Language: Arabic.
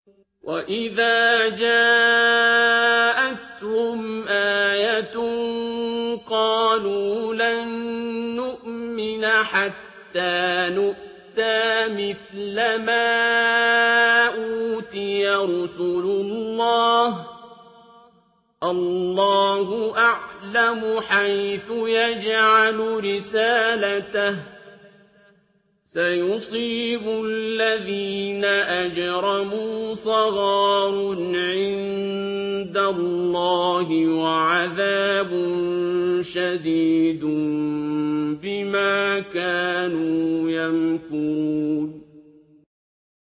وَإِذَا جَاءَتْهُمْ آيَةٌ قَالُوا لَن نُّؤْمِنَ حَتَّىٰ نُؤْتَىٰ مِثْلَ مَا أُوتِيَ رُسُلُ اللَّهِ ۘ اللَّهُ أَعْلَمُ حَيْثُ يَجْعَلُ رِسَالَتَهُ ۗ سَيُصِيبُ الَّذِينَ أَجْرَمُوا صَغَارٌ عِندَ اللَّهِ وَعَذَابٌ شَدِيدٌ بِمَا كَانُوا يَمْكُرُونَ